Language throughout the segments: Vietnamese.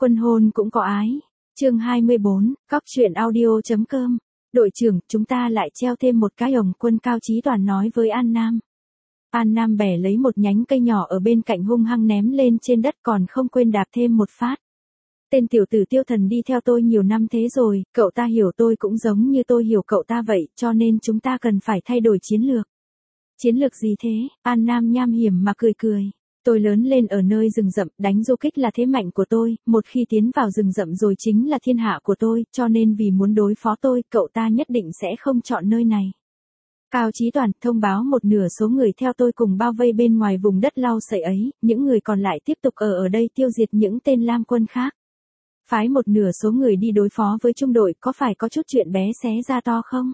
Quân hôn cũng có ái. Chương 24, Cóc truyện audio.com. Đội trưởng, chúng ta lại treo thêm một cái ồng. Quân Cao Chí Toàn nói với An Nam. An Nam bẻ lấy một nhánh cây nhỏ ở bên cạnh hung hăng ném lên trên đất, còn không quên đạp thêm một phát. Tên tiểu tử Tiêu Thần đi theo tôi nhiều năm thế rồi, cậu ta hiểu tôi cũng giống như tôi hiểu cậu ta vậy, cho nên chúng ta cần phải thay đổi chiến lược. Chiến lược gì thế? An Nam nham hiểm mà cười cười. Tôi lớn lên ở nơi rừng rậm, đánh du kích là thế mạnh của tôi, một khi tiến vào rừng rậm rồi chính là thiên hạ của tôi, cho nên vì muốn đối phó tôi, cậu ta nhất định sẽ không chọn nơi này. Cao Chí Toàn thông báo một nửa số người theo tôi cùng bao vây bên ngoài vùng đất lau sậy ấy, những người còn lại tiếp tục ở đây tiêu diệt những tên Lam quân khác. Phái một nửa số người đi đối phó với trung đội, có phải có chút chuyện bé xé ra to không?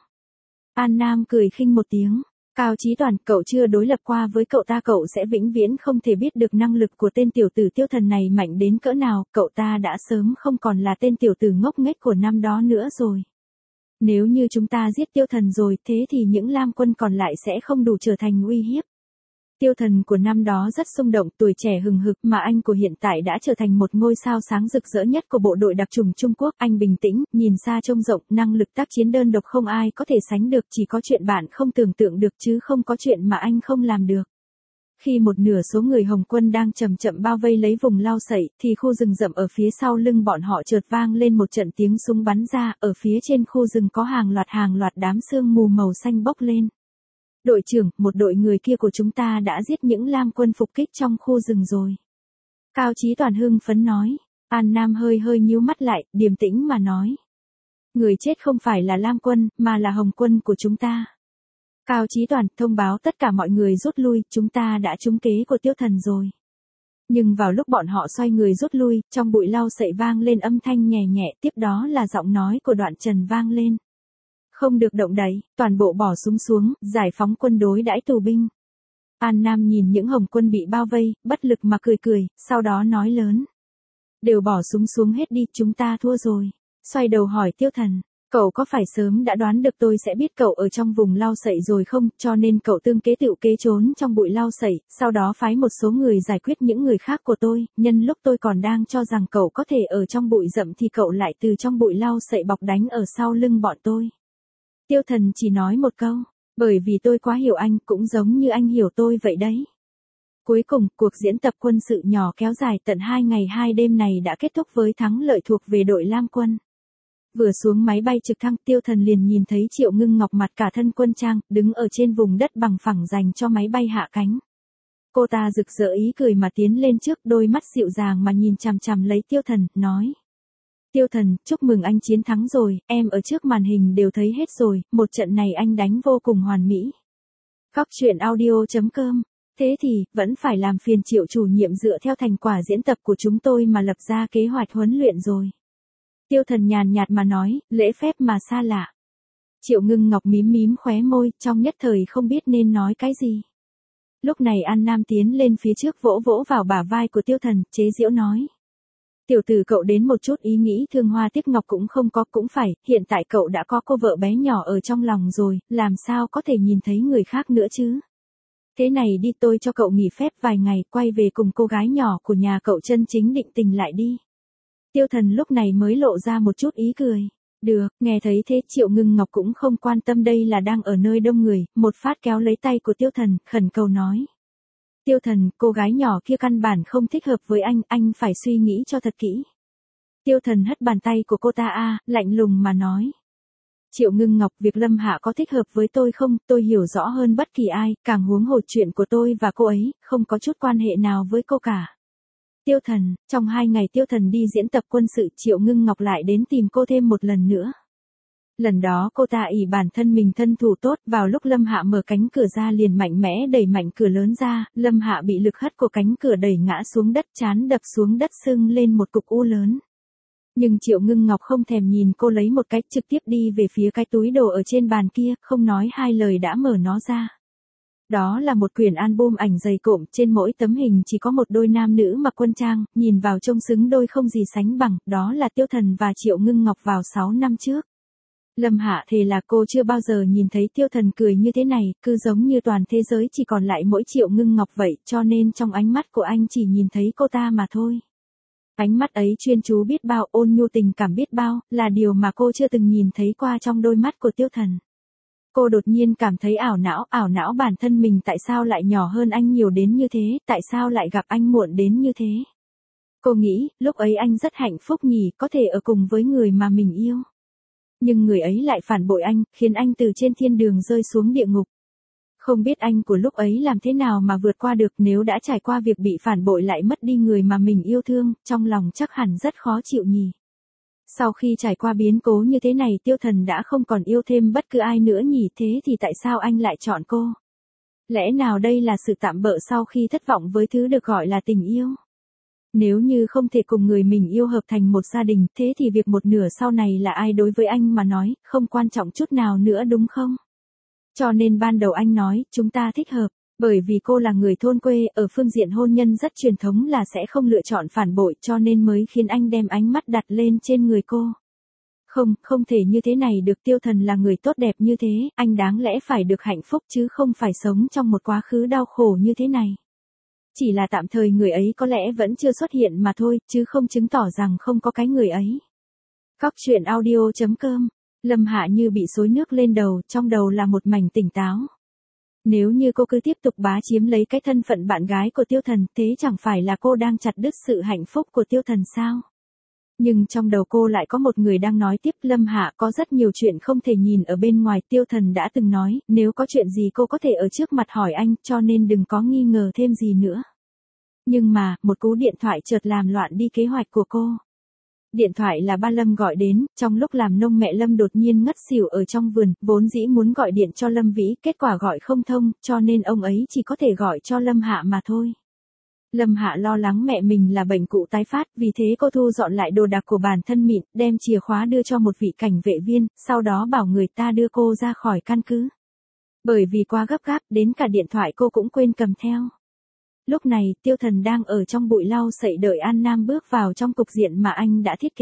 An Nam cười khinh một tiếng. Cao Chí Toàn, cậu chưa đối lập qua với cậu ta, cậu sẽ vĩnh viễn không thể biết được năng lực của tên tiểu tử Tiêu Thần này mạnh đến cỡ nào, cậu ta đã sớm không còn là tên tiểu tử ngốc nghếch của năm đó nữa rồi. Nếu như chúng ta giết Tiêu Thần rồi, thế thì những Lam quân còn lại sẽ không đủ trở thành uy hiếp. Tiêu Thần của năm đó rất xung động, tuổi trẻ hừng hực, mà anh của hiện tại đã trở thành một ngôi sao sáng rực rỡ nhất của bộ đội đặc chủng Trung Quốc. Anh bình tĩnh, nhìn xa trông rộng, năng lực tác chiến đơn độc không ai có thể sánh được, chỉ có chuyện bạn không tưởng tượng được chứ không có chuyện mà anh không làm được. Khi một nửa số người Hồng quân đang chậm chậm bao vây lấy vùng lau sậy, thì khu rừng rậm ở phía sau lưng bọn họ chợt vang lên một trận tiếng súng bắn ra, ở phía trên khu rừng có hàng loạt đám sương mù màu xanh bốc lên. Đội trưởng, một đội người kia của chúng ta đã giết những Lam quân phục kích trong khu rừng rồi. Cao Chí Toàn hưng phấn nói. An Nam hơi nhíu mắt lại, điềm tĩnh mà nói. Người chết không phải là Lam quân, mà là Hồng quân của chúng ta. Cao Chí Toàn thông báo tất cả mọi người rút lui, chúng ta đã trúng kế của Tiêu Thần rồi. Nhưng vào lúc bọn họ xoay người rút lui, trong bụi lau sậy vang lên âm thanh nhẹ nhẹ, tiếp đó là giọng nói của Đoạn Trần vang lên. Không được động đậy, toàn bộ bỏ súng xuống, giải phóng quân đối đãi tù binh. An Nam nhìn những Hồng quân bị bao vây, bất lực mà cười, sau đó nói lớn. Đều bỏ súng xuống hết đi, chúng ta thua rồi. Xoay đầu hỏi Tiêu Thần, cậu có phải sớm đã đoán được tôi sẽ biết cậu ở trong vùng lau sậy rồi không, cho nên cậu tương kế tựu kế trốn trong bụi lau sậy, sau đó phái một số người giải quyết những người khác của tôi, nhân lúc tôi còn đang cho rằng cậu có thể ở trong bụi rậm thì cậu lại từ trong bụi lau sậy bọc đánh ở sau lưng bọn tôi. Tiêu Thần chỉ nói một câu, bởi vì tôi quá hiểu anh, cũng giống như anh hiểu tôi vậy đấy. Cuối cùng, cuộc diễn tập quân sự nhỏ kéo dài tận 2 ngày 2 đêm này đã kết thúc với thắng lợi thuộc về đội Lam quân. Vừa xuống máy bay trực thăng, Tiêu Thần liền nhìn thấy Triệu Ngưng Ngọc mặt cả thân quân trang, đứng ở trên vùng đất bằng phẳng dành cho máy bay hạ cánh. Cô ta rực rỡ ý cười mà tiến lên trước, đôi mắt dịu dàng mà nhìn chằm chằm lấy Tiêu Thần, nói. Tiêu Thần, chúc mừng anh chiến thắng rồi, em ở trước màn hình đều thấy hết rồi, một trận này anh đánh vô cùng hoàn mỹ. Cóc truyện audio.com. Thế thì, vẫn phải làm phiền Triệu chủ nhiệm dựa theo thành quả diễn tập của chúng tôi mà lập ra kế hoạch huấn luyện rồi. Tiêu Thần nhàn nhạt mà nói, lễ phép mà xa lạ. Triệu Ngưng Ngọc mím khóe môi, trong nhất thời không biết nên nói cái gì. Lúc này An Nam tiến lên phía trước vỗ vào bả vai của Tiêu Thần, chế giễu nói. Tiểu tử cậu đến một chút ý nghĩ thương hoa tiếc ngọc cũng không có, cũng phải, hiện tại cậu đã có cô vợ bé nhỏ ở trong lòng rồi, làm sao có thể nhìn thấy người khác nữa chứ. Thế này đi, tôi cho cậu nghỉ phép vài ngày, quay về cùng cô gái nhỏ của nhà cậu chân chính định tình lại đi. Tiêu Thần lúc này mới lộ ra một chút ý cười. Được, nghe thấy thế Triệu Ngưng Ngọc cũng không quan tâm đây là đang ở nơi đông người, một phát kéo lấy tay của Tiêu Thần, khẩn cầu nói. Tiêu Thần, cô gái nhỏ kia căn bản không thích hợp với anh phải suy nghĩ cho thật kỹ. Tiêu Thần hất bàn tay của cô ta lạnh lùng mà nói. Triệu Ngưng Ngọc, việc Lâm Hạ có thích hợp với tôi không, tôi hiểu rõ hơn bất kỳ ai, càng huống hồ chuyện của tôi và cô ấy, không có chút quan hệ nào với cô cả. Tiêu Thần, trong 2 ngày Tiêu Thần đi diễn tập quân sự, Triệu Ngưng Ngọc lại đến tìm cô thêm một lần nữa. Lần đó cô ta ỷ bản thân mình thân thủ tốt, vào lúc Lâm Hạ mở cánh cửa ra liền mạnh mẽ đẩy mạnh cửa lớn ra, Lâm Hạ bị lực hất của cánh cửa đẩy ngã xuống đất, trán đập xuống đất sưng lên một cục u lớn. Nhưng Triệu Ngưng Ngọc không thèm nhìn cô lấy một cái, trực tiếp đi về phía cái túi đồ ở trên bàn kia, không nói hai lời đã mở nó ra. Đó là một quyển album ảnh dày cộm, trên mỗi tấm hình chỉ có một đôi nam nữ mặc quân trang, nhìn vào trông xứng đôi không gì sánh bằng, đó là Tiêu Thần và Triệu Ngưng Ngọc vào 6 năm trước. Lâm Hạ thề là cô chưa bao giờ nhìn thấy Tiêu Thần cười như thế này, cứ giống như toàn thế giới chỉ còn lại mỗi Triệu Ngưng Ngọc vậy, cho nên trong ánh mắt của anh chỉ nhìn thấy cô ta mà thôi. Ánh mắt ấy chuyên chú biết bao, ôn nhu tình cảm biết bao, là điều mà cô chưa từng nhìn thấy qua trong đôi mắt của Tiêu Thần. Cô đột nhiên cảm thấy ảo não bản thân mình tại sao lại nhỏ hơn anh nhiều đến như thế, tại sao lại gặp anh muộn đến như thế. Cô nghĩ, lúc ấy anh rất hạnh phúc nhỉ, có thể ở cùng với người mà mình yêu. Nhưng người ấy lại phản bội anh, khiến anh từ trên thiên đường rơi xuống địa ngục. Không biết anh của lúc ấy làm thế nào mà vượt qua được, nếu đã trải qua việc bị phản bội lại mất đi người mà mình yêu thương, trong lòng chắc hẳn rất khó chịu nhỉ. Sau khi trải qua biến cố như thế này, Tiêu Thần đã không còn yêu thêm bất cứ ai nữa nhỉ, thế thì tại sao anh lại chọn cô? Lẽ nào đây là sự tạm bợ sau khi thất vọng với thứ được gọi là tình yêu? Nếu như không thể cùng người mình yêu hợp thành một gia đình, thế thì việc một nửa sau này là ai đối với anh mà nói, không quan trọng chút nào nữa đúng không? Cho nên ban đầu anh nói, chúng ta thích hợp, bởi vì cô là người thôn quê, ở phương diện hôn nhân rất truyền thống là sẽ không lựa chọn phản bội, cho nên mới khiến anh đem ánh mắt đặt lên trên người cô. Không thể như thế này được, Tiêu Thần là người tốt đẹp như thế, anh đáng lẽ phải được hạnh phúc chứ không phải sống trong một quá khứ đau khổ như thế này. Chỉ là tạm thời người ấy có lẽ vẫn chưa xuất hiện mà thôi, chứ không chứng tỏ rằng không có cái người ấy. Cóc truyện audio.com. Lâm Hạ như bị xối nước lên đầu, trong đầu là một mảnh tỉnh táo. Nếu như cô cứ tiếp tục bá chiếm lấy cái thân phận bạn gái của Tiêu Thần, thế chẳng phải là cô đang chặt đứt sự hạnh phúc của Tiêu Thần sao? Nhưng trong đầu cô lại có một người đang nói tiếp, Lâm Hạ, có rất nhiều chuyện không thể nhìn ở bên ngoài, Tiêu Thần đã từng nói, nếu có chuyện gì cô có thể ở trước mặt hỏi anh, cho nên đừng có nghi ngờ thêm gì nữa. Nhưng mà, một cú điện thoại chợt làm loạn đi kế hoạch của cô. Điện thoại là ba Lâm gọi đến, trong lúc làm nông mẹ Lâm đột nhiên ngất xỉu ở trong vườn, vốn dĩ muốn gọi điện cho Lâm Vĩ, kết quả gọi không thông, cho nên ông ấy chỉ có thể gọi cho Lâm Hạ mà thôi. Lâm Hạ lo lắng mẹ mình là bệnh cũ tái phát, vì thế cô thu dọn lại đồ đạc của bản thân mịn, đem chìa khóa đưa cho một vị cảnh vệ viên, sau đó bảo người ta đưa cô ra khỏi căn cứ. Bởi vì quá gấp gáp, đến cả điện thoại cô cũng quên cầm theo. Lúc này, Tiêu Thần đang ở trong bụi lau sậy đợi An Nam bước vào trong cục diện mà anh đã thiết kế.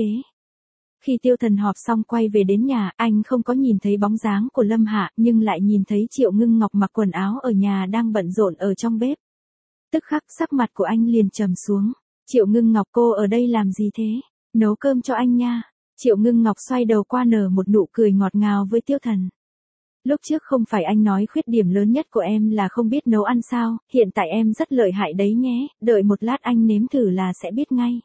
Khi Tiêu Thần họp xong quay về đến nhà, anh không có nhìn thấy bóng dáng của Lâm Hạ, nhưng lại nhìn thấy Triệu Ngưng Ngọc mặc quần áo ở nhà đang bận rộn ở trong bếp. Tức khắc sắc mặt của anh liền trầm xuống. Triệu Ngưng Ngọc, cô ở đây làm gì thế? Nấu cơm cho anh nha. Triệu Ngưng Ngọc xoay đầu qua nở một nụ cười ngọt ngào với Tiêu Thần. Lúc trước không phải anh nói khuyết điểm lớn nhất của em là không biết nấu ăn sao, hiện tại em rất lợi hại đấy nhé, đợi một lát anh nếm thử là sẽ biết ngay.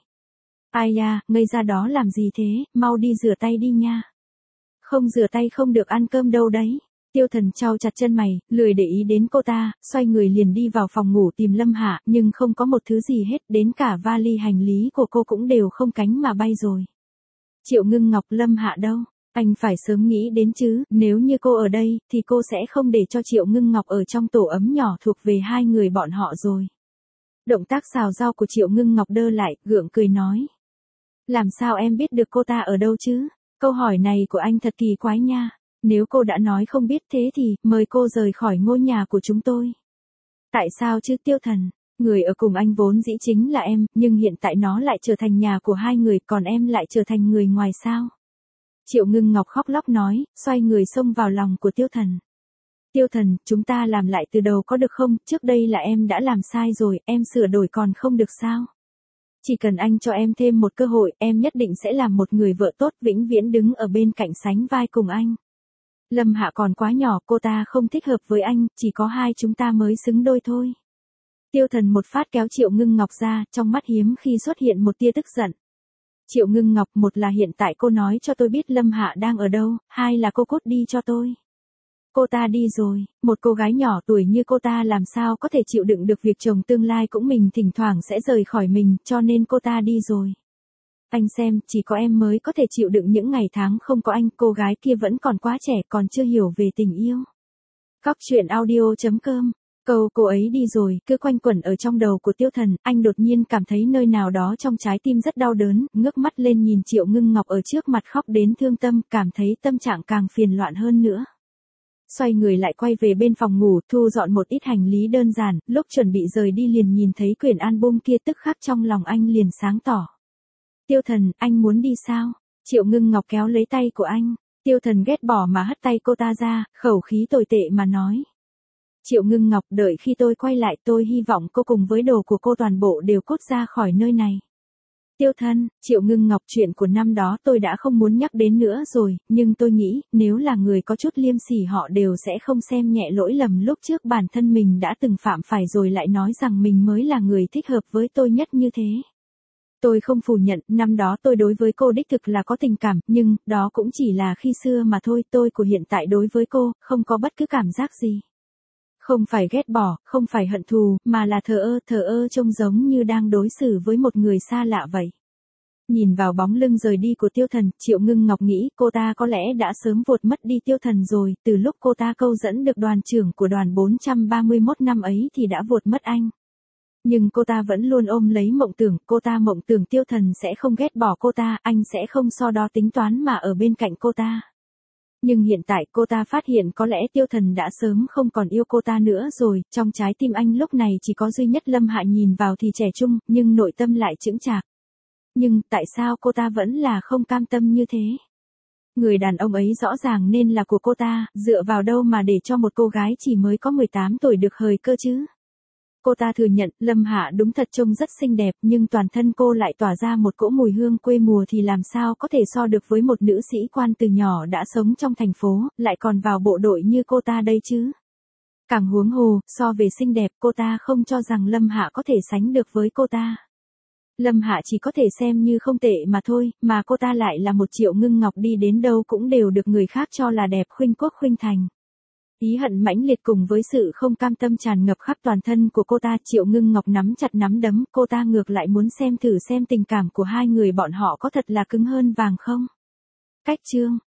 Ai da, ngây ra đó làm gì thế, mau đi rửa tay đi nha. Không rửa tay không được ăn cơm đâu đấy. Tiêu Thần chau chặt chân mày, lười để ý đến cô ta, xoay người liền đi vào phòng ngủ tìm Lâm Hạ, nhưng không có một thứ gì hết, đến cả vali hành lý của cô cũng đều không cánh mà bay rồi. Triệu Ngưng Ngọc, Lâm Hạ đâu? Anh phải sớm nghĩ đến chứ, nếu như cô ở đây, thì cô sẽ không để cho Triệu Ngưng Ngọc ở trong tổ ấm nhỏ thuộc về hai người bọn họ rồi. Động tác xào rau của Triệu Ngưng Ngọc đơ lại, gượng cười nói. Làm sao em biết được cô ta ở đâu chứ? Câu hỏi này của anh thật kỳ quái nha. Nếu cô đã nói không biết thế thì, mời cô rời khỏi ngôi nhà của chúng tôi. Tại sao chứ Tiêu Thần? Người ở cùng anh vốn dĩ chính là em, nhưng hiện tại nó lại trở thành nhà của hai người, còn em lại trở thành người ngoài sao? Triệu Ngưng Ngọc khóc lóc nói, xoay người xông vào lòng của Tiêu Thần. Tiêu Thần, chúng ta làm lại từ đầu có được không? Trước đây là em đã làm sai rồi, em sửa đổi còn không được sao? Chỉ cần anh cho em thêm một cơ hội, em nhất định sẽ làm một người vợ tốt, vĩnh viễn đứng ở bên cạnh sánh vai cùng anh. Lâm Hạ còn quá nhỏ, cô ta không thích hợp với anh, chỉ có hai chúng ta mới xứng đôi thôi. Tiêu Thần một phát kéo Triệu Ngưng Ngọc ra, trong mắt hiếm khi xuất hiện một tia tức giận. Triệu Ngưng Ngọc, một là hiện tại cô nói cho tôi biết Lâm Hạ đang ở đâu, hai là cô cút đi cho tôi. Cô ta đi rồi, một cô gái nhỏ tuổi như cô ta làm sao có thể chịu đựng được việc chồng tương lai cũng mình thỉnh thoảng sẽ rời khỏi mình, cho nên cô ta đi rồi. Anh xem, chỉ có em mới có thể chịu đựng những ngày tháng không có anh, cô gái kia vẫn còn quá trẻ, còn chưa hiểu về tình yêu. Cóc truyện audio.com. Câu cô ấy đi rồi, cứ quanh quẩn ở trong đầu của Tiêu Thần, anh đột nhiên cảm thấy nơi nào đó trong trái tim rất đau đớn, ngước mắt lên nhìn Triệu Ngưng Ngọc ở trước mặt khóc đến thương tâm, cảm thấy tâm trạng càng phiền loạn hơn nữa. Xoay người lại quay về bên phòng ngủ, thu dọn một ít hành lý đơn giản, lúc chuẩn bị rời đi liền nhìn thấy quyển album kia, tức khắc trong lòng anh liền sáng tỏ. Tiêu Thần, anh muốn đi sao? Triệu Ngưng Ngọc kéo lấy tay của anh. Tiêu Thần ghét bỏ mà hất tay cô ta ra, khẩu khí tồi tệ mà nói. Triệu Ngưng Ngọc, đợi khi tôi quay lại tôi hy vọng cô cùng với đồ của cô toàn bộ đều cút ra khỏi nơi này. Tiêu Thân, Triệu Ngưng Ngọc, chuyện của năm đó tôi đã không muốn nhắc đến nữa rồi, nhưng tôi nghĩ, nếu là người có chút liêm sỉ họ đều sẽ không xem nhẹ lỗi lầm lúc trước bản thân mình đã từng phạm phải rồi lại nói rằng mình mới là người thích hợp với tôi nhất như thế. Tôi không phủ nhận, năm đó tôi đối với cô đích thực là có tình cảm, nhưng, đó cũng chỉ là khi xưa mà thôi, tôi của hiện tại đối với cô, không có bất cứ cảm giác gì. Không phải ghét bỏ, không phải hận thù, mà là thờ ơ trông giống như đang đối xử với một người xa lạ vậy. Nhìn vào bóng lưng rời đi của Tiêu Thần, Triệu Ngưng Ngọc nghĩ cô ta có lẽ đã sớm vụt mất đi Tiêu Thần rồi, từ lúc cô ta câu dẫn được đoàn trưởng của đoàn 431 năm ấy thì đã vụt mất anh. Nhưng cô ta vẫn luôn ôm lấy mộng tưởng Tiêu Thần sẽ không ghét bỏ cô ta, anh sẽ không so đo tính toán mà ở bên cạnh cô ta. Nhưng hiện tại cô ta phát hiện có lẽ Tiêu Thần đã sớm không còn yêu cô ta nữa rồi, trong trái tim anh lúc này chỉ có duy nhất Lâm Hạ, nhìn vào thì trẻ trung, nhưng nội tâm lại chững chạc. Nhưng tại sao cô ta vẫn là không cam tâm như thế? Người đàn ông ấy rõ ràng nên là của cô ta, dựa vào đâu mà để cho một cô gái chỉ mới có 18 tuổi được hời cơ chứ? Cô ta thừa nhận, Lâm Hạ đúng thật trông rất xinh đẹp, nhưng toàn thân cô lại tỏa ra một cỗ mùi hương quê mùa thì làm sao có thể so được với một nữ sĩ quan từ nhỏ đã sống trong thành phố, lại còn vào bộ đội như cô ta đây chứ. Càng huống hồ, so về xinh đẹp, cô ta không cho rằng Lâm Hạ có thể sánh được với cô ta. Lâm Hạ chỉ có thể xem như không tệ mà thôi, mà cô ta lại là một Triệu Ngưng Ngọc đi đến đâu cũng đều được người khác cho là đẹp khuynh quốc khuynh thành. Ý hận mãnh liệt cùng với sự không cam tâm tràn ngập khắp toàn thân của cô ta, Triệu Ngưng Ngọc nắm chặt nắm đấm, cô ta ngược lại muốn xem thử xem tình cảm của hai người bọn họ có thật là cứng hơn vàng không. Cách chương